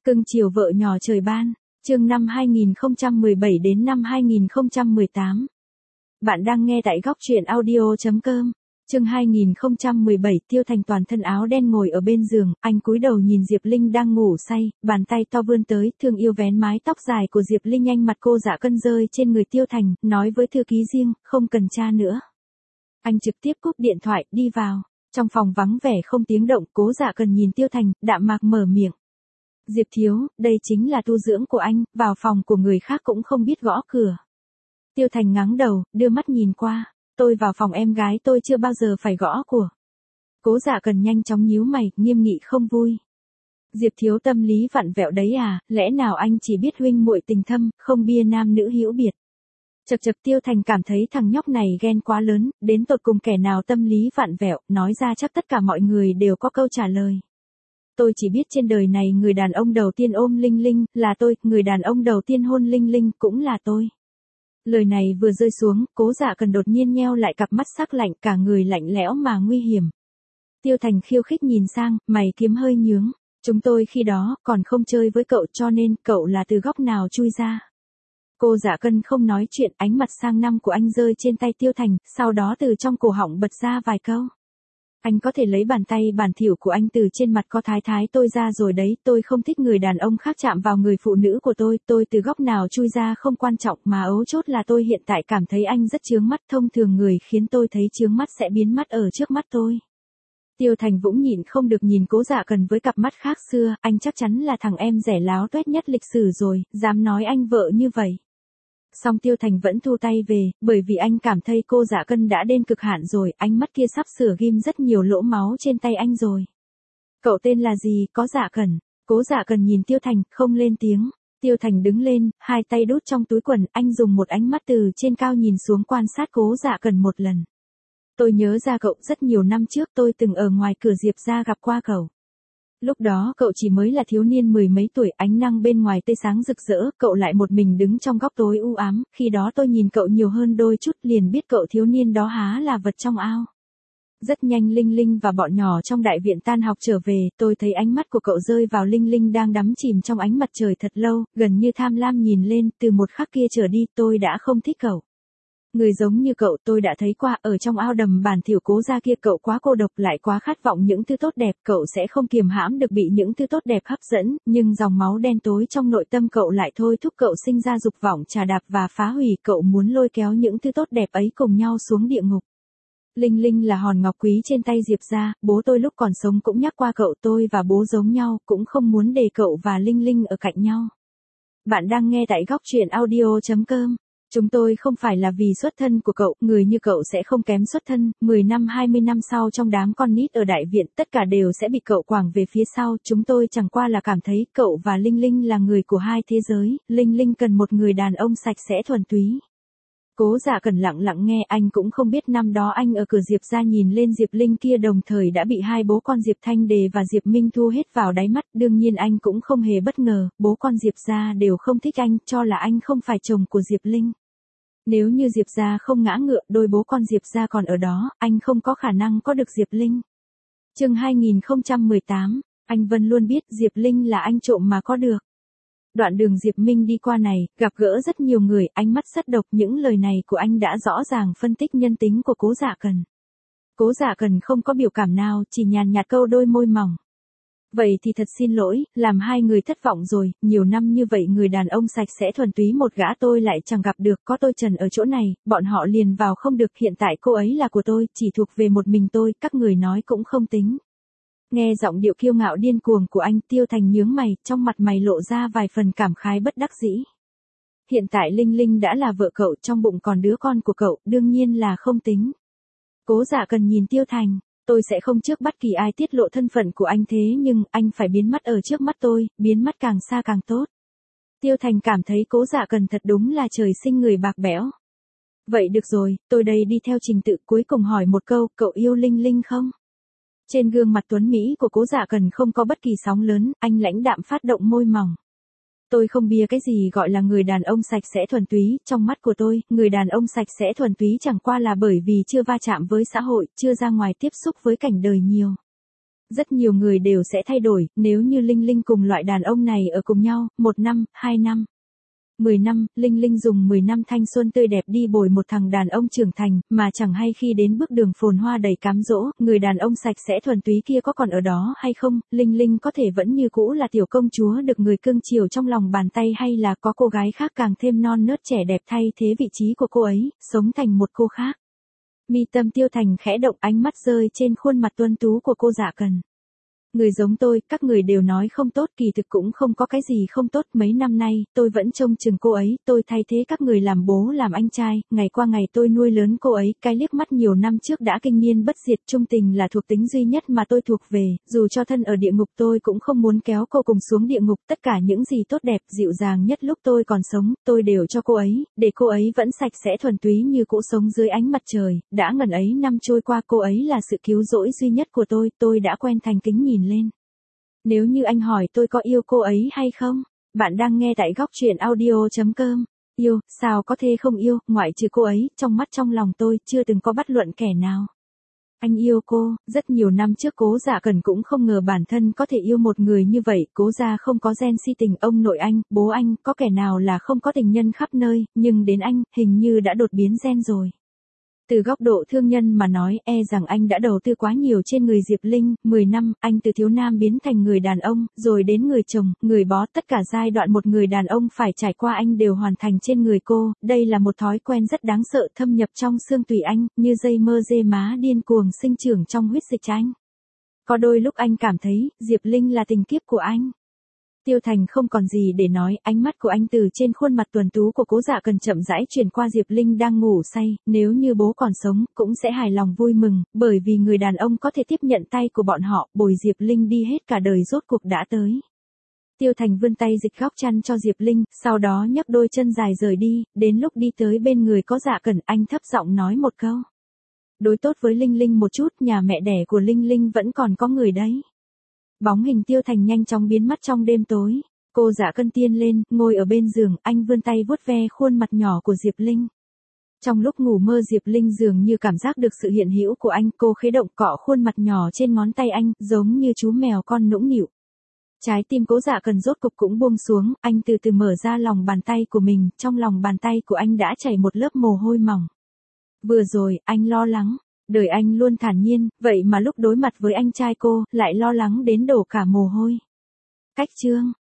Cưng chiều vợ nhỏ trời ban, chương năm 2017 đến năm 2018. Bạn đang nghe tại góc truyện audio.com. Chương 2017, Tiêu Thành toàn thân áo đen ngồi ở bên giường, anh cúi đầu nhìn Diệp Linh đang ngủ say, bàn tay to vươn tới, thương yêu vén mái tóc dài của Diệp Linh, nhanh mặt cô Dạ Cân rơi trên người Tiêu Thành, nói với thư ký riêng, không cần cha nữa. Anh trực tiếp cúp điện thoại, đi vào. Trong phòng vắng vẻ không tiếng động, Cố Dạ Cần nhìn Tiêu Thành, đạm mạc mở miệng. Diệp thiếu, đây chính là tu dưỡng của anh, vào phòng của người khác cũng không biết gõ cửa. Tiêu Thành ngáng đầu, đưa mắt nhìn qua, tôi vào phòng em gái tôi chưa bao giờ phải gõ cửa. Cố Dạ Cần nhanh chóng nhíu mày, nghiêm nghị không vui. Diệp thiếu tâm lý vặn vẹo đấy à, lẽ nào anh chỉ biết huynh muội tình thâm, không bia nam nữ hữu biệt. Chật chật, Tiêu Thành cảm thấy thằng nhóc này ghen quá lớn, đến tột cùng kẻ nào tâm lý vặn vẹo, nói ra chắc tất cả mọi người đều có câu trả lời. Tôi chỉ biết trên đời này người đàn ông đầu tiên ôm Linh Linh, là tôi, người đàn ông đầu tiên hôn Linh Linh, cũng là tôi. Lời này vừa rơi xuống, Cố Dạ Cần đột nhiên nheo lại cặp mắt sắc lạnh, cả người lạnh lẽo mà nguy hiểm. Tiêu Thành khiêu khích nhìn sang, mày kiếm hơi nhướng. Chúng tôi khi đó, còn không chơi với cậu cho nên, cậu là từ góc nào chui ra. Cô Dạ Cân không nói chuyện, ánh mặt sang năm của anh rơi trên tay Tiêu Thành, sau đó từ trong cổ họng bật ra vài câu. Anh có thể lấy bàn tay bản thỉu của anh từ trên mặt có thái thái tôi ra rồi đấy, tôi không thích người đàn ông khác chạm vào người phụ nữ của tôi từ góc nào chui ra không quan trọng mà ấu chốt là tôi hiện tại cảm thấy anh rất chướng mắt, thông thường người khiến tôi thấy chướng mắt sẽ biến mất ở trước mắt tôi. Tiêu Thành Vũng nhịn không được nhìn Cố Dạ Cần với cặp mắt khác xưa, anh chắc chắn là thằng em rẻ láo tuét nhất lịch sử rồi, dám nói anh vợ như vậy. Song Tiêu Thành vẫn thu tay về, bởi vì anh cảm thấy cô Dạ Cân đã đến cực hạn rồi, ánh mắt kia sắp sửa ghim rất nhiều lỗ máu trên tay anh rồi. Cậu tên là gì, có Dạ Cần? Cố Dạ Cần nhìn Tiêu Thành, không lên tiếng. Tiêu Thành đứng lên, hai tay đút trong túi quần, anh dùng một ánh mắt từ trên cao nhìn xuống quan sát Cố Dạ Cần một lần. Tôi nhớ ra cậu, rất nhiều năm trước tôi từng ở ngoài cửa Diệp gia gặp qua cậu. Lúc đó cậu chỉ mới là thiếu niên mười mấy tuổi, ánh nắng bên ngoài tươi sáng rực rỡ, cậu lại một mình đứng trong góc tối u ám, khi đó tôi nhìn cậu nhiều hơn đôi chút, liền biết cậu thiếu niên đó há là vật trong ao. Rất nhanh Linh Linh và bọn nhỏ trong đại viện tan học trở về, tôi thấy ánh mắt của cậu rơi vào Linh Linh đang đắm chìm trong ánh mặt trời thật lâu, gần như tham lam nhìn lên, từ một khắc kia trở đi tôi đã không thích cậu. Người giống như cậu tôi đã thấy qua, ở trong ao đầm bản thỉu Cố gia kia cậu quá cô độc, lại quá khát vọng những thứ tốt đẹp, cậu sẽ không kiềm hãm được bị những thứ tốt đẹp hấp dẫn, nhưng dòng máu đen tối trong nội tâm cậu lại thôi thúc cậu sinh ra dục vọng trà đạp và phá hủy, cậu muốn lôi kéo những thứ tốt đẹp ấy cùng nhau xuống địa ngục. Linh Linh là hòn ngọc quý trên tay Diệp gia, bố tôi lúc còn sống cũng nhắc qua cậu, tôi và bố giống nhau, cũng không muốn để cậu và Linh Linh ở cạnh nhau. Bạn đang nghe tại góc truyện audio.com. Chúng tôi không phải là vì xuất thân của cậu, người như cậu sẽ không kém xuất thân, 10 năm 20 năm sau trong đám con nít ở đại viện, tất cả đều sẽ bị cậu quẳng về phía sau, chúng tôi chẳng qua là cảm thấy cậu và Linh Linh là người của hai thế giới, Linh Linh cần một người đàn ông sạch sẽ thuần túy. Cố Dạ Cần lặng lặng nghe, anh cũng không biết năm đó anh ở cửa Diệp gia nhìn lên Diệp Linh kia đồng thời đã bị hai bố con Diệp Thanh Đề và Diệp Minh thu hết vào đáy mắt, đương nhiên anh cũng không hề bất ngờ, bố con Diệp gia đều không thích anh, cho là anh không phải chồng của Diệp Linh. Nếu như Diệp gia không ngã ngựa, đôi bố con Diệp gia còn ở đó, anh không có khả năng có được Diệp Linh. Chương 2018, anh Vân luôn biết Diệp Linh là anh trộm mà có được. Đoạn đường Diệp Minh đi qua này, gặp gỡ rất nhiều người, ánh mắt rất độc, những lời này của anh đã rõ ràng phân tích nhân tính của Cố Dạ Cần. Cố Dạ Cần không có biểu cảm nào, chỉ nhàn nhạt câu đôi môi mỏng. Vậy thì thật xin lỗi, làm hai người thất vọng rồi, nhiều năm như vậy người đàn ông sạch sẽ thuần túy một gã tôi lại chẳng gặp được, có tôi trần ở chỗ này, bọn họ liền vào không được, hiện tại cô ấy là của tôi, chỉ thuộc về một mình tôi, các người nói cũng không tính. Nghe giọng điệu kiêu ngạo điên cuồng của anh, Tiêu Thành nhướng mày, trong mặt mày lộ ra vài phần cảm khái bất đắc dĩ. Hiện tại Linh Linh đã là vợ cậu, trong bụng còn đứa con của cậu, đương nhiên là không tính. Cố Dạ Cần nhìn Tiêu Thành, tôi sẽ không trước bất kỳ ai tiết lộ thân phận của anh, thế nhưng anh phải biến mất ở trước mắt tôi, biến mất càng xa càng tốt. Tiêu Thành cảm thấy Cố Dạ Cần thật đúng là trời sinh người bạc bẽo. Vậy được rồi, tôi đây đi theo trình tự, cuối cùng hỏi một câu, cậu yêu Linh Linh không? Trên gương mặt tuấn Mỹ của Cố Dạ Cần không có bất kỳ sóng lớn, anh lãnh đạm phát động môi mỏng. Tôi không bia cái gì gọi là người đàn ông sạch sẽ thuần túy, trong mắt của tôi, người đàn ông sạch sẽ thuần túy chẳng qua là bởi vì chưa va chạm với xã hội, chưa ra ngoài tiếp xúc với cảnh đời nhiều. Rất nhiều người đều sẽ thay đổi, nếu như Linh Linh cùng loại đàn ông này ở cùng nhau, 1 năm, 2 năm. 10 năm, Linh Linh dùng 10 năm thanh xuân tươi đẹp đi bồi một thằng đàn ông trưởng thành, mà chẳng hay khi đến bước đường phồn hoa đầy cám dỗ, người đàn ông sạch sẽ thuần túy kia có còn ở đó hay không, Linh Linh có thể vẫn như cũ là tiểu công chúa được người cưng chiều trong lòng bàn tay, hay là có cô gái khác càng thêm non nớt trẻ đẹp thay thế vị trí của cô ấy, sống thành một cô khác. Mi tâm Tiêu Thành khẽ động, ánh mắt rơi trên khuôn mặt tuấn tú của cô Dạ Cần. Người giống tôi, các người đều nói không tốt, kỳ thực cũng không có cái gì không tốt, mấy năm nay, tôi vẫn trông chừng cô ấy, tôi thay thế các người làm bố làm anh trai, ngày qua ngày tôi nuôi lớn cô ấy, cái liếc mắt nhiều năm trước đã kinh niên bất diệt, trung tình là thuộc tính duy nhất mà tôi thuộc về, dù cho thân ở địa ngục tôi cũng không muốn kéo cô cùng xuống địa ngục, tất cả những gì tốt đẹp, dịu dàng nhất lúc tôi còn sống, tôi đều cho cô ấy, để cô ấy vẫn sạch sẽ thuần túy như cũ sống dưới ánh mặt trời, đã ngần ấy năm trôi qua cô ấy là sự cứu rỗi duy nhất của tôi đã quen thành kính nhìn lên. Nếu như anh hỏi tôi có yêu cô ấy hay không? Bạn đang nghe tại góc truyện audio.com. Yêu, sao có thể không yêu, ngoại trừ cô ấy, trong mắt trong lòng tôi chưa từng có bất luận kẻ nào. Anh yêu cô, rất nhiều năm trước Cố Dạ Cần cũng không ngờ bản thân có thể yêu một người như vậy, Cố gia không có gen si tình, ông nội anh, bố anh, có kẻ nào là không có tình nhân khắp nơi, nhưng đến anh, hình như đã đột biến gen rồi. Từ góc độ thương nhân mà nói, rằng anh đã đầu tư quá nhiều trên người Diệp Linh, 10 năm, anh từ thiếu nam biến thành người đàn ông, rồi đến người chồng, người bó, tất cả giai đoạn một người đàn ông phải trải qua anh đều hoàn thành trên người cô, đây là một thói quen rất đáng sợ thâm nhập trong xương tủy anh, như dây mơ dê má điên cuồng sinh trưởng trong huyết dịch anh. Có đôi lúc anh cảm thấy, Diệp Linh là tình kiếp của anh. Tiêu Thành không còn gì để nói, ánh mắt của anh từ trên khuôn mặt tuấn tú của Cố Dạ Cần chậm rãi chuyển qua Diệp Linh đang ngủ say, nếu như bố còn sống, cũng sẽ hài lòng vui mừng, bởi vì người đàn ông có thể tiếp nhận tay của bọn họ, bồi Diệp Linh đi hết cả đời rốt cuộc đã tới. Tiêu Thành vươn tay dịch góc chăn cho Diệp Linh, sau đó nhấc đôi chân dài rời đi, đến lúc đi tới bên người Cố Dạ Cần, anh thấp giọng nói một câu. Đối tốt với Linh Linh một chút, nhà mẹ đẻ của Linh Linh vẫn còn có người đấy. Bóng hình Tiêu Thành nhanh chóng biến mất trong đêm tối. Cô Dạ Cân tiên lên, ngồi ở bên giường, anh vươn tay vuốt ve khuôn mặt nhỏ của Diệp Linh. Trong lúc ngủ mơ Diệp Linh dường như cảm giác được sự hiện hữu của anh, cô khẽ động cọ khuôn mặt nhỏ trên ngón tay anh, giống như chú mèo con nũng nịu. Trái tim Cố Dạ Cần rốt cục cũng buông xuống, anh từ từ mở ra lòng bàn tay của mình, trong lòng bàn tay của anh đã chảy một lớp mồ hôi mỏng. Vừa rồi, anh lo lắng. Đời anh luôn thản nhiên, vậy mà lúc đối mặt với anh trai cô, lại lo lắng đến đổ cả mồ hôi. Cách chương